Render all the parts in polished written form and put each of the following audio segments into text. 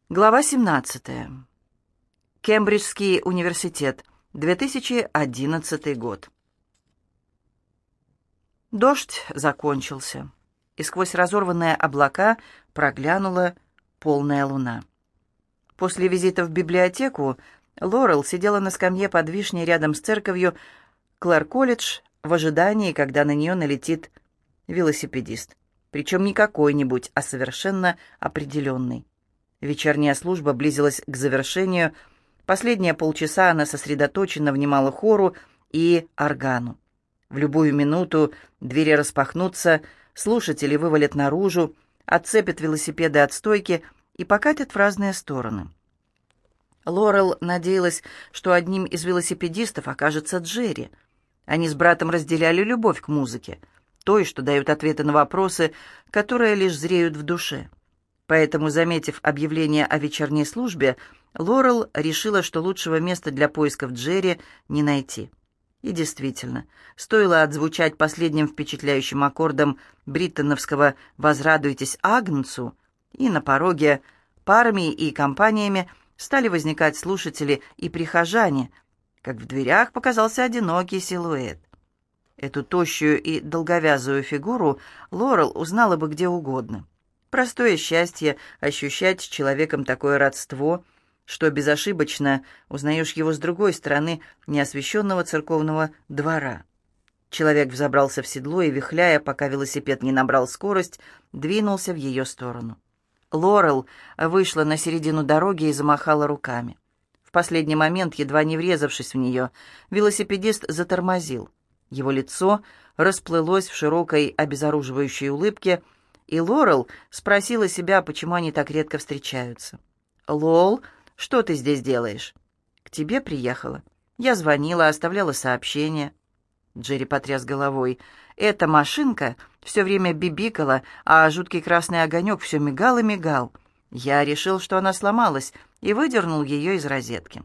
Глава 17. Кембриджский университет, 2011 год. Дождь закончился, и сквозь разорванные облака проглянула полная луна. После визита в библиотеку Лорел сидела на скамье под вишней рядом с церковью Клэр-колледж в ожидании, когда на нее налетит велосипедист. Причем не какой-нибудь, а совершенно определенный. Вечерняя служба близилась к завершению. Последние полчаса она сосредоточенно внимала хору и органу. В любую минуту двери распахнутся, слушатели вывалят наружу, отцепят велосипеды от стойки и покатят в разные стороны. Лорел надеялась, что одним из велосипедистов окажется Джерри. Они с братом разделяли любовь к музыке, той, что дают ответы на вопросы, которые лишь зреют в душе. Поэтому, заметив объявление о вечерней службе, Лорел решила, что лучшего места для поисков Джерри не найти. И действительно, стоило отзвучать последним впечатляющим аккордом бриттоновского «Возрадуйтесь Агнцу», и на пороге парами и компаниями стали возникать слушатели и прихожане, как в дверях показался одинокий силуэт. Эту тощую и долговязую фигуру Лорел узнала бы где угодно. Простое счастье ощущать с человеком такое родство, что безошибочно узнаешь его с другой стороны неосвещенного церковного двора. Человек взобрался в седло и, вихляя, пока велосипед не набрал скорость, двинулся в ее сторону. Лорел вышла на середину дороги и замахала руками. В последний момент, едва не врезавшись в нее, велосипедист затормозил. Его лицо расплылось в широкой обезоруживающей улыбке, и Лорел спросила себя, почему они так редко встречаются. «Лол, что ты здесь делаешь?» «К тебе приехала. Я звонила, оставляла сообщение». Джерри потряс головой. «Эта машинка все время бибикала, а жуткий красный огонек все мигал и мигал. Я решил, что она сломалась, и выдернул ее из розетки».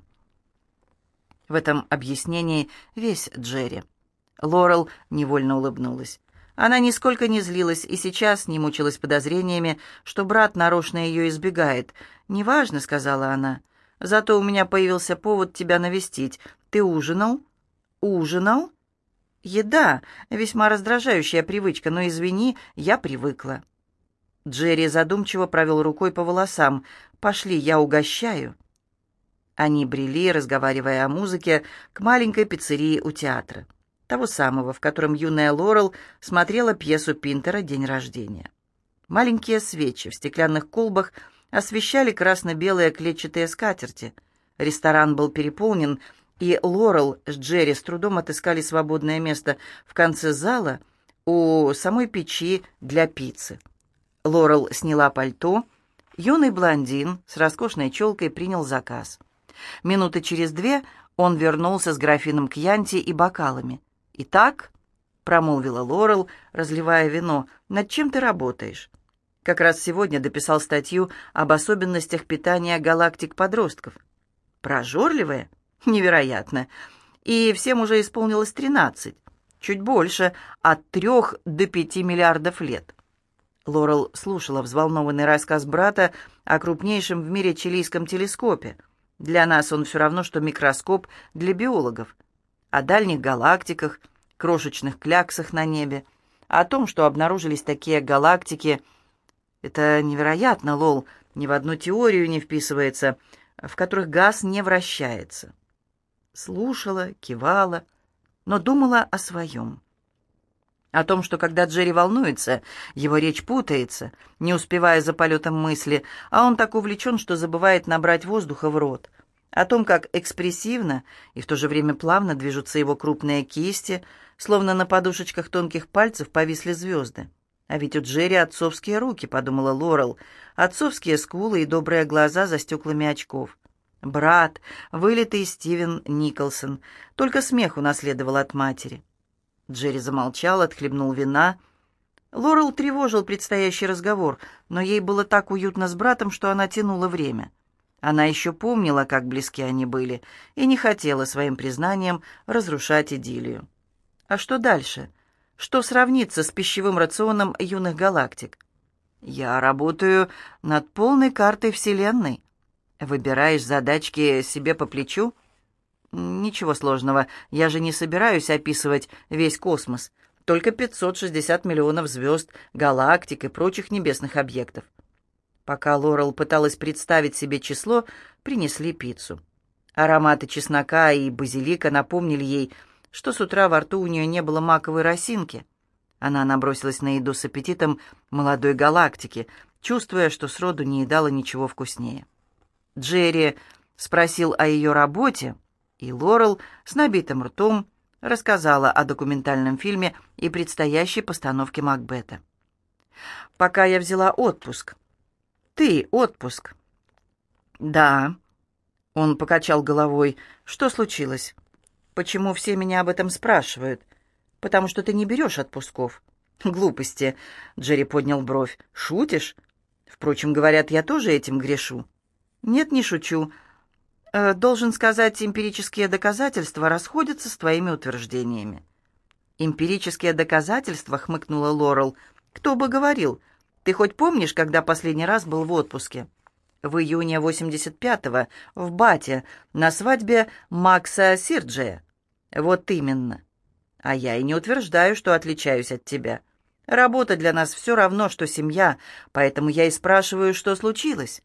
В этом объяснении весь Джерри. Лорел невольно улыбнулась. Она нисколько не злилась и сейчас не мучилась подозрениями, что брат нарочно ее избегает. «Неважно», — сказала она. «Зато у меня появился повод тебя навестить. Ты ужинал?» «Ужинал?» «Еда — весьма раздражающая привычка, но, извини, я привыкла». Джерри задумчиво провел рукой по волосам. «Пошли, я угощаю». Они брели, разговаривая о музыке, к маленькой пиццерии у театра. Того самого, в котором юная Лорел смотрела пьесу Пинтера «День рождения». Маленькие свечи в стеклянных колбах освещали красно-белые клетчатые скатерти. Ресторан был переполнен, и Лорел с Джерри с трудом отыскали свободное место в конце зала у самой печи для пиццы. Лорел сняла пальто. Юный блондин с роскошной челкой принял заказ. Минуты через две он вернулся с графином кьянти и бокалами. «Итак», — промолвила Лорел, разливая вино, — «над чем ты работаешь?» «Как раз сегодня дописал статью об особенностях питания галактик-подростков». «Прожорливые? Невероятно. И всем уже исполнилось 13. Чуть больше, от 3 до 5 миллиардов лет». Лорел слушала взволнованный рассказ брата о крупнейшем в мире чилийском телескопе. Для нас он все равно, что микроскоп для биологов. О дальних галактиках, крошечных кляксах на небе, о том, что обнаружились такие галактики. Это невероятно, Лол, ни в одну теорию не вписывается, в которых газ не вращается. Слушала, кивала, но думала о своем. О том, что когда Джерри волнуется, его речь путается, не успевая за полетом мысли, а он так увлечен, что забывает набрать воздуха в рот. О том, как экспрессивно и в то же время плавно движутся его крупные кисти, словно на подушечках тонких пальцев повисли звезды. «А ведь у Джерри отцовские руки», — подумала Лорел, «отцовские скулы и добрые глаза за стеклами очков». Брат, вылитый Стивен Николсон, только смех унаследовал от матери. Джерри замолчал, отхлебнул вина. Лорел тревожил предстоящий разговор, но ей было так уютно с братом, что она тянула время. Она еще помнила, как близки они были, и не хотела своим признанием разрушать идиллию. А что дальше? Что сравнится с пищевым рационом юных галактик? «Я работаю над полной картой Вселенной», «Выбираешь задачки себе по плечу?» «Ничего сложного, я же не собираюсь описывать весь космос, только 560 миллионов звезд, галактик и прочих небесных объектов». Пока Лорел пыталась представить себе число, принесли пиццу. Ароматы чеснока и базилика напомнили ей, что с утра во рту у нее не было маковой росинки. Она набросилась на еду с аппетитом молодой галактики, чувствуя, что сроду не едала ничего вкуснее. Джерри спросил о ее работе, и Лорел с набитым ртом рассказала о документальном фильме и предстоящей постановке Макбета. «Пока я взяла отпуск». «Ты отпуск?» «Да». Он покачал головой. «Что случилось? Почему все меня об этом спрашивают? Потому что ты не берешь отпусков». «Глупости», — Джерри поднял бровь. «Шутишь? Впрочем, говорят, я тоже этим грешу». «Нет, не шучу. Должен сказать, эмпирические доказательства расходятся с твоими утверждениями». «Эмпирические доказательства?» — хмыкнула Лорел. «Кто бы говорил? Ты хоть помнишь, когда последний раз был в отпуске?» «В июне 85-го, в Бате, на свадьбе Макса Сирджея». «Вот именно. А я и не утверждаю, что отличаюсь от тебя. Работа для нас все равно, что семья, поэтому я и спрашиваю, что случилось».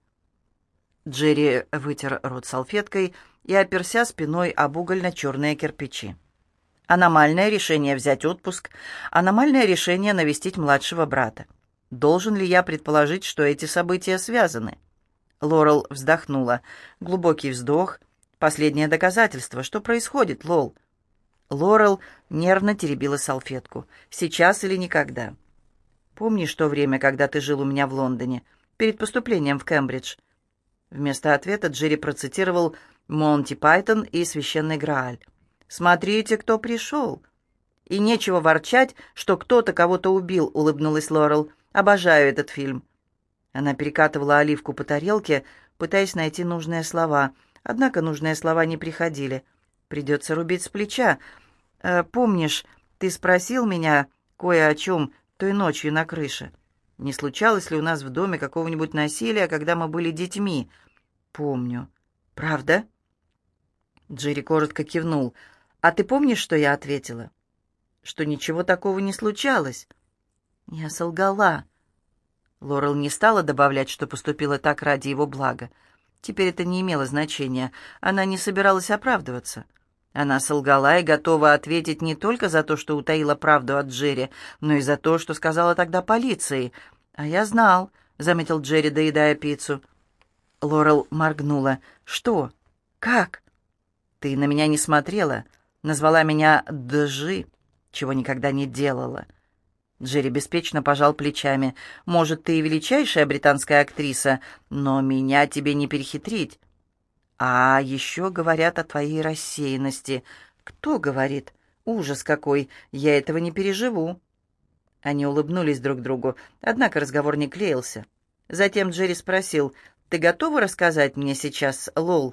Джерри вытер рот салфеткой и оперся спиной об угольно-черные кирпичи. «Аномальное решение взять отпуск, аномальное решение навестить младшего брата. Должен ли я предположить, что эти события связаны?» Лорел вздохнула. Глубокий вздох. «Последнее доказательство. Что происходит, Лол?» Лорел нервно теребила салфетку. «Сейчас или никогда?» «Помнишь то время, когда ты жил у меня в Лондоне, перед поступлением в Кембридж?» Вместо ответа Джерри процитировал Монти Пайтон и Священный Грааль. «Смотрите, кто пришел!» «И нечего ворчать, что кто-то кого-то убил», — улыбнулась Лорел. «Обожаю этот фильм». Она перекатывала оливку по тарелке, пытаясь найти нужные слова. Однако нужные слова не приходили. «Придется рубить с плеча. Помнишь, ты спросил меня кое о чем той ночью на крыше? Не случалось ли у нас в доме какого-нибудь насилия, когда мы были детьми?» «Помню». «Правда?» Джерри коротко кивнул. «А ты помнишь, что я ответила?» «Что ничего такого не случалось». «Я солгала». Лорел не стала добавлять, что поступила так ради его блага. Теперь это не имело значения. Она не собиралась оправдываться. Она солгала и готова ответить не только за то, что утаила правду от Джерри, но и за то, что сказала тогда полиции. «А я знал», — заметил Джерри, доедая пиццу. Лорел моргнула. «Что? Как?» «Ты на меня не смотрела. Назвала меня Джи, чего никогда не делала». Джерри беспечно пожал плечами. «Может, ты и величайшая британская актриса, но меня тебе не перехитрить. А еще говорят о твоей рассеянности». «Кто говорит? Ужас какой! Я этого не переживу». Они улыбнулись друг другу, однако разговор не клеился. Затем Джерри спросил: «Ты готова рассказать мне сейчас, Лол?»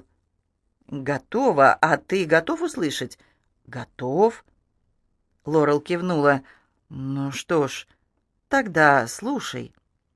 «Готова. А ты готов услышать?» «Готов». Лорел кивнула. «Ну что ж, тогда слушай».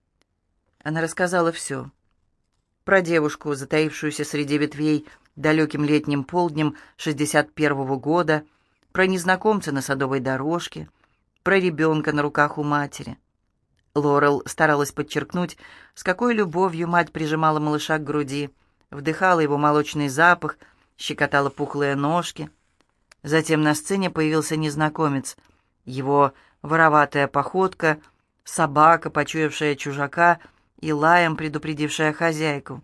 Она рассказала все. Про девушку, затаившуюся среди ветвей далеким летним полднем 61-го года, про незнакомца на садовой дорожке, про ребенка на руках у матери. Лорел старалась подчеркнуть, с какой любовью мать прижимала малыша к груди, вдыхала его молочный запах, щекотала пухлые ножки. Затем на сцене появился незнакомец. Его вороватая походка, собака, почуявшая чужака, и лаем предупредившая хозяйку.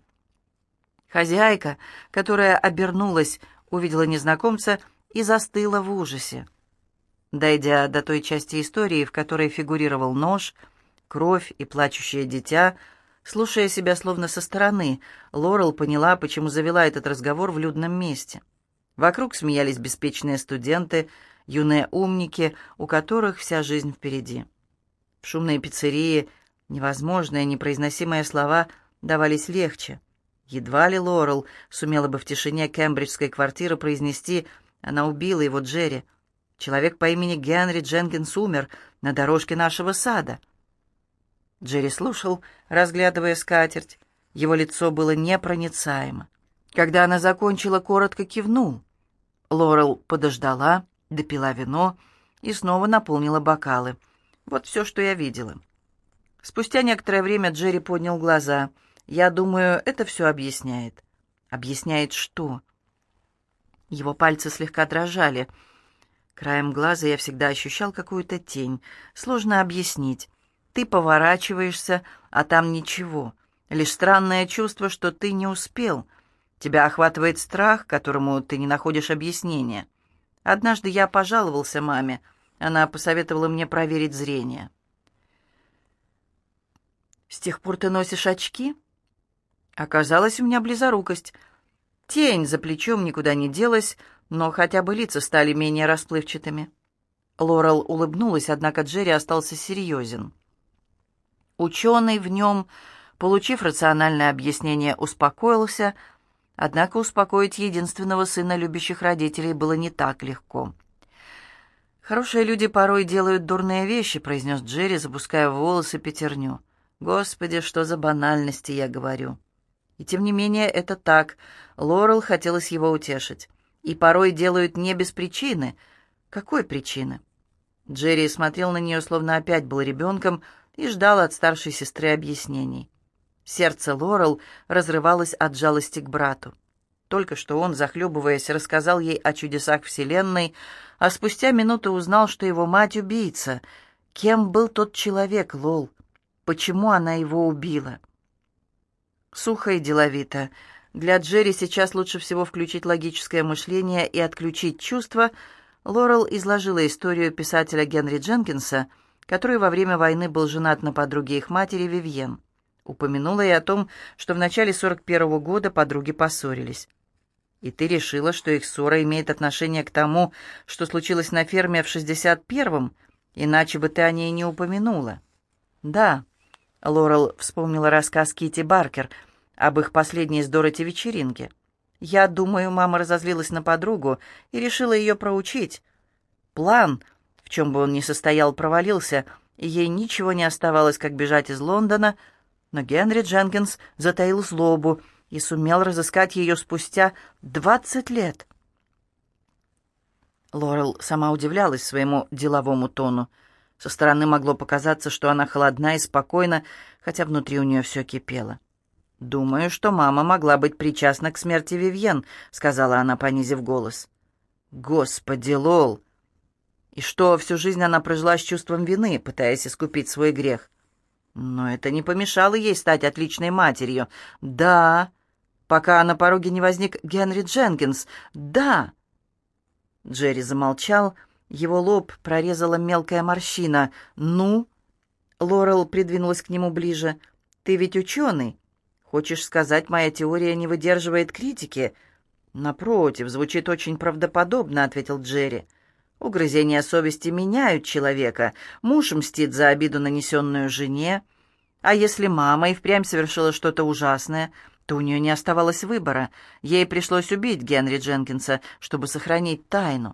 Хозяйка, которая обернулась, увидела незнакомца и застыла в ужасе. Дойдя до той части истории, в которой фигурировал нож, кровь и плачущее дитя, слушая себя словно со стороны, Лорел поняла, почему завела этот разговор в людном месте. Вокруг смеялись беспечные студенты, юные умники, у которых вся жизнь впереди. В шумной пиццерии невозможные, непроизносимые слова давались легче. Едва ли Лорел сумела бы в тишине кембриджской квартиры произнести: «Она убила его, Джерри. Человек по имени Генри Дженкинс умер на дорожке нашего сада». Джерри слушал, разглядывая скатерть. Его лицо было непроницаемо. Когда она закончила, коротко кивнул. Лорел подождала, допила вино и снова наполнила бокалы. Вот все, что я видела. Спустя некоторое время Джерри поднял глаза. «Я думаю, это все объясняет». «Объясняет что?» Его пальцы слегка дрожали. Краем глаза я всегда ощущал какую-то тень. Сложно объяснить. Ты поворачиваешься, а там ничего. Лишь странное чувство, что ты не успел. Тебя охватывает страх, которому ты не находишь объяснения. Однажды я пожаловался маме. Она посоветовала мне проверить зрение. «С тех пор ты носишь очки?» Оказалось, у меня близорукость. Тень за плечом никуда не делась, но хотя бы лица стали менее расплывчатыми. Лорел улыбнулась, однако Джерри остался серьезен. Ученый в нем, получив рациональное объяснение, успокоился, однако успокоить единственного сына любящих родителей было не так легко. «Хорошие люди порой делают дурные вещи», — произнес Джерри, запуская в волосы пятерню. «Господи, что за банальности я говорю!» И тем не менее это так. Лорел хотелось его утешить. И порой делают не без причины. Какой причины? Джерри смотрел на нее, словно опять был ребенком, и ждал от старшей сестры объяснений. Сердце Лорел разрывалось от жалости к брату. Только что он, захлебываясь, рассказал ей о чудесах Вселенной, а спустя минуту узнал, что его мать убийца. Кем был тот человек, Лол? Почему она его убила? Сухо и деловито. Для Джерри сейчас лучше всего включить логическое мышление и отключить чувства. Лорел изложила историю писателя Генри Дженкинса, который во время войны был женат на подруге их матери Вивьен. Упомянула и о том, что в начале 41-го года подруги поссорились. «И ты решила, что их ссора имеет отношение к тому, что случилось на ферме в 61-м, иначе бы ты о ней не упомянула». «Да». Лорел вспомнила рассказ Китти Баркер об их последней с Дороти вечеринке. «Я думаю, мама разозлилась на подругу и решила ее проучить. План, в чем бы он ни состоял, провалился, и ей ничего не оставалось, как бежать из Лондона, но Генри Дженкинс затаил злобу и сумел разыскать ее спустя 20 лет». Лорел сама удивлялась своему деловому тону. Со стороны могло показаться, что она холодна и спокойна, хотя внутри у нее все кипело. «Думаю, что мама могла быть причастна к смерти Вивьен», — сказала она, понизив голос. «Господи, Лол! И что, всю жизнь она прожила с чувством вины, пытаясь искупить свой грех? Но это не помешало ей стать отличной матерью. Да, пока на пороге не возник Генри Дженкинс. Да!» Джерри замолчал. Его лоб прорезала мелкая морщина. «Ну?» Лорел придвинулась к нему ближе. «Ты ведь ученый. Хочешь сказать, моя теория не выдерживает критики?» «Напротив, звучит очень правдоподобно», — ответил Джерри. «Угрызения совести меняют человека. Муж мстит за обиду, нанесенную жене. А если мама и впрямь совершила что-то ужасное, то у нее не оставалось выбора. Ей пришлось убить Генри Дженкинса, чтобы сохранить тайну».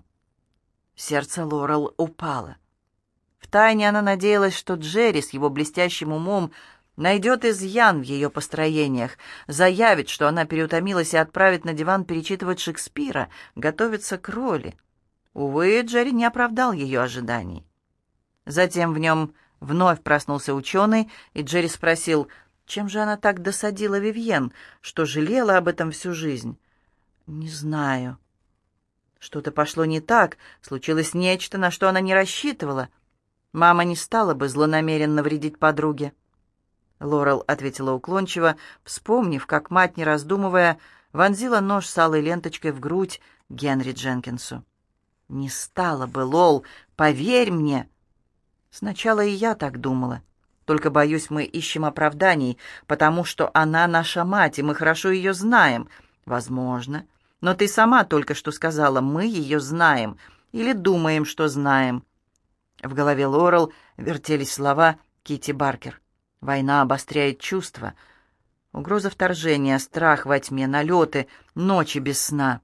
Сердце Лорел упало. Втайне она надеялась, что Джерри с его блестящим умом найдет изъян в ее построениях, заявит, что она переутомилась и отправит на диван перечитывать Шекспира, готовиться к роли. Увы, Джерри не оправдал ее ожиданий. Затем в нем вновь проснулся ученый, и Джерри спросил, чем же она так досадила Вивьен, что жалела об этом всю жизнь. «Не знаю». Что-то пошло не так, случилось нечто, на что она не рассчитывала. Мама не стала бы злонамеренно вредить подруге. Лорел ответила уклончиво, вспомнив, как мать, не раздумывая, вонзила нож с алой ленточкой в грудь Генри Дженкинсу. «Не стала бы, Лол, поверь мне!» Сначала и я так думала. Только, боюсь, мы ищем оправданий, потому что она наша мать, и мы хорошо ее знаем. Возможно. Но ты сама только что сказала, мы ее знаем. Или думаем, что знаем. В голове Лорел вертелись слова Китти Баркер. Война обостряет чувства. Угроза вторжения, страх во тьме, налеты, ночи без сна.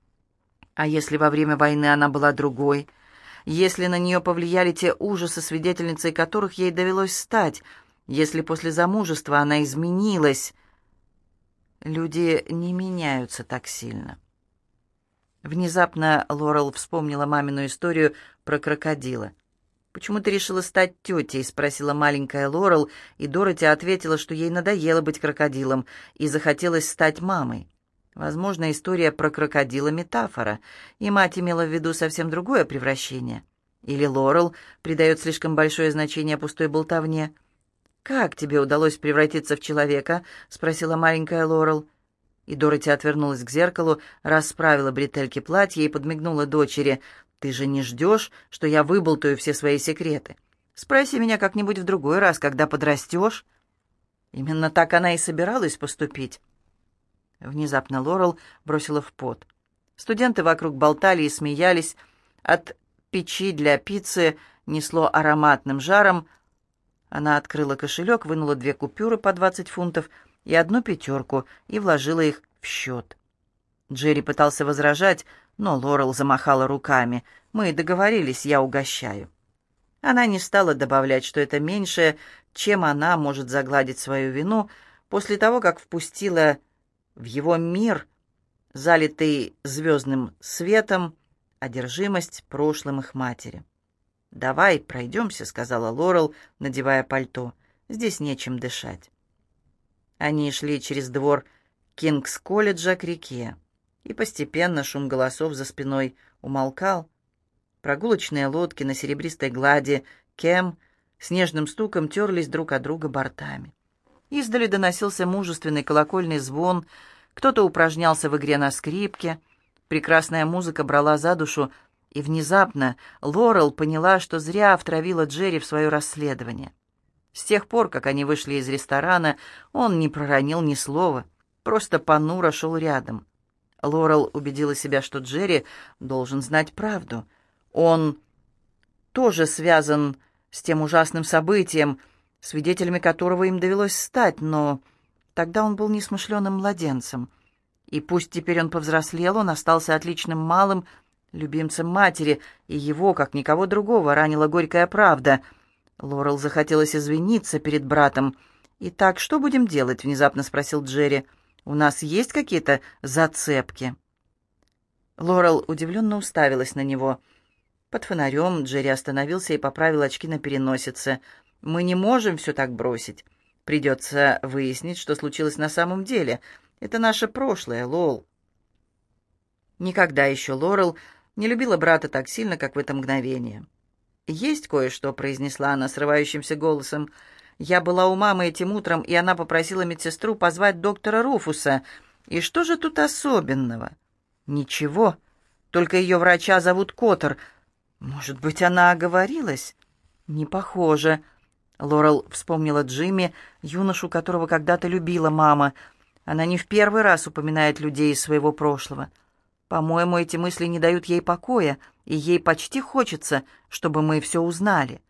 А если во время войны она была другой? Если на нее повлияли те ужасы, свидетельницей которых ей довелось стать? Если после замужества она изменилась? Люди не меняются так сильно. Внезапно Лорел вспомнила мамину историю про крокодила. «Почему ты решила стать тетей?» — спросила маленькая Лорел, и Дороти ответила, что ей надоело быть крокодилом и захотелось стать мамой. Возможно, история про крокодила — метафора, и мать имела в виду совсем другое превращение. Или Лорел придает слишком большое значение пустой болтовне. «Как тебе удалось превратиться в человека?» — спросила маленькая Лорел. И Дороти отвернулась к зеркалу, расправила бретельки платья и подмигнула дочери. «Ты же не ждешь, что я выболтаю все свои секреты? Спроси меня как-нибудь в другой раз, когда подрастешь». Именно так она и собиралась поступить. Внезапно Лорел бросила в пот. Студенты вокруг болтали и смеялись. От печи для пиццы несло ароматным жаром. Она открыла кошелек, вынула 2 купюры по 20 фунтов и 1 пятерку и вложила их в счет. Джерри пытался возражать, но Лорел замахала руками. «Мы договорились, я угощаю». Она не стала добавлять, что это меньшее, чем она может загладить свою вину после того, как впустила в его мир, залитый звездным светом, одержимость прошлым их матери. «Давай пройдемся», — сказала Лорел, надевая пальто. «Здесь нечем дышать». Они шли через двор Кингс-колледжа к реке, и постепенно шум голосов за спиной умолкал. Прогулочные лодки на серебристой глади Кем с нежным стуком терлись друг от друга бортами. Издали доносился мужественный колокольный звон, кто-то упражнялся в игре на скрипке, прекрасная музыка брала за душу, и внезапно Лорел поняла, что зря втравила Джерри в свое расследование. С тех пор, как они вышли из ресторана, он не проронил ни слова, просто понуро шел рядом. Лорел убедила себя, что Джерри должен знать правду. Он тоже связан с тем ужасным событием, свидетелями которого им довелось стать, но тогда он был несмышленым младенцем. И пусть теперь он повзрослел, он остался отличным малым, любимцем матери, и его, как никого другого, ранила горькая правда. Лорел захотелось извиниться перед братом. «Итак, что будем делать?» — внезапно спросил Джерри. «У нас есть какие-то зацепки?» Лорел удивленно уставилась на него. Под фонарем Джерри остановился и поправил очки на переносице. «Мы не можем все так бросить. Придется выяснить, что случилось на самом деле. Это наше прошлое, Лол». Никогда еще Лорел не любила брата так сильно, как в это мгновение. «Есть кое-что», — произнесла она срывающимся голосом. «Я была у мамы этим утром, и она попросила медсестру позвать доктора Руфуса. И что же тут особенного?» «Ничего. Только ее врача зовут Коттер. Может быть, она оговорилась?» «Не похоже». Лорел вспомнила Джимми, юношу, которого когда-то любила мама. Она не в первый раз упоминает людей из своего прошлого. По-моему, эти мысли не дают ей покоя, и ей почти хочется, чтобы мы все узнали.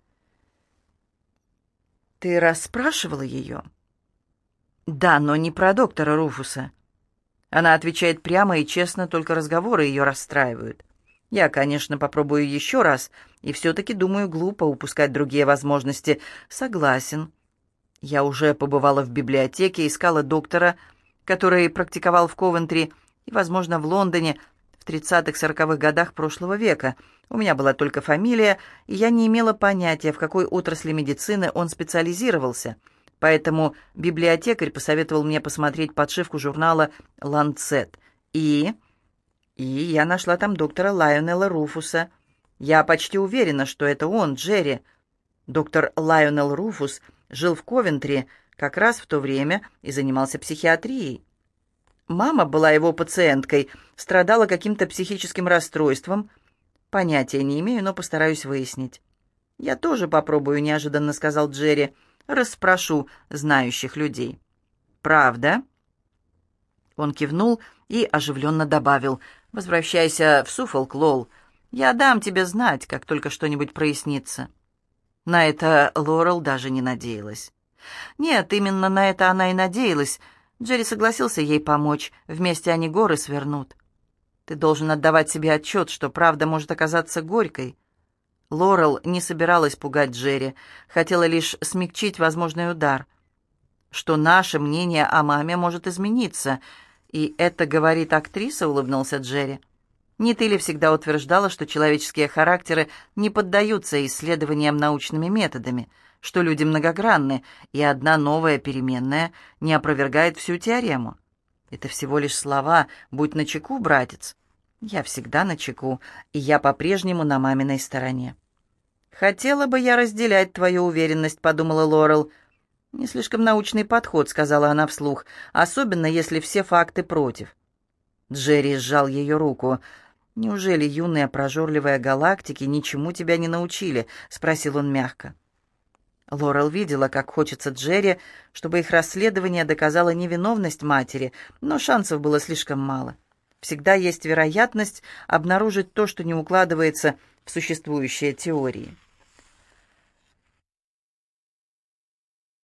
«Ты расспрашивала ее?» «Да, но не про доктора Руфуса». Она отвечает прямо и честно, только разговоры ее расстраивают. Я, конечно, попробую еще раз, и все-таки, думаю, глупо упускать другие возможности. Согласен. Я уже побывала в библиотеке, искала доктора, который практиковал в Ковентри и, возможно, в Лондоне в 30-40-х годах прошлого века. У меня была только фамилия, и я не имела понятия, в какой отрасли медицины он специализировался. Поэтому библиотекарь посоветовал мне посмотреть подшивку журнала «Ланцет». И я нашла там доктора Лайонела Руфуса. Я почти уверена, что это он, Джерри. Доктор Лайонел Руфус жил в Ковентри как раз в то время и занимался психиатрией. Мама была его пациенткой, страдала каким-то психическим расстройством. Понятия не имею, но постараюсь выяснить. «Я тоже попробую», — неожиданно сказал Джерри. «Расспрошу знающих людей». «Правда?» Он кивнул и оживленно добавил: «Возвращайся в Суффолк, Лол. Я дам тебе знать, как только что-нибудь прояснится». На это Лорел даже не надеялась. Нет, именно на это она и надеялась. Джерри согласился ей помочь. Вместе они горы свернут. Ты должен отдавать себе отчет, что правда может оказаться горькой. Лорел не собиралась пугать Джерри, хотела лишь смягчить возможный удар. что наше мнение о маме может измениться. «И это говорит актриса?» — улыбнулся Джерри. «Не ты ли всегда утверждала, что человеческие характеры не поддаются исследованиям научными методами, что люди многогранны, и одна новая переменная не опровергает всю теорему? Это всего лишь слова. Будь начеку, братец». «Я всегда начеку, и я по-прежнему на маминой стороне». «Хотела бы я разделять твою уверенность», — подумала Лорел. «Не слишком научный подход», — сказала она вслух, «особенно если все факты против». Джерри сжал ее руку. «Неужели юные прожорливые галактики ничему тебя не научили?» — спросил он мягко. Лорел видела, как хочется Джерри, чтобы их расследование доказало невиновность матери, но шансов было слишком мало. Всегда есть вероятность обнаружить то, что не укладывается в существующие теории.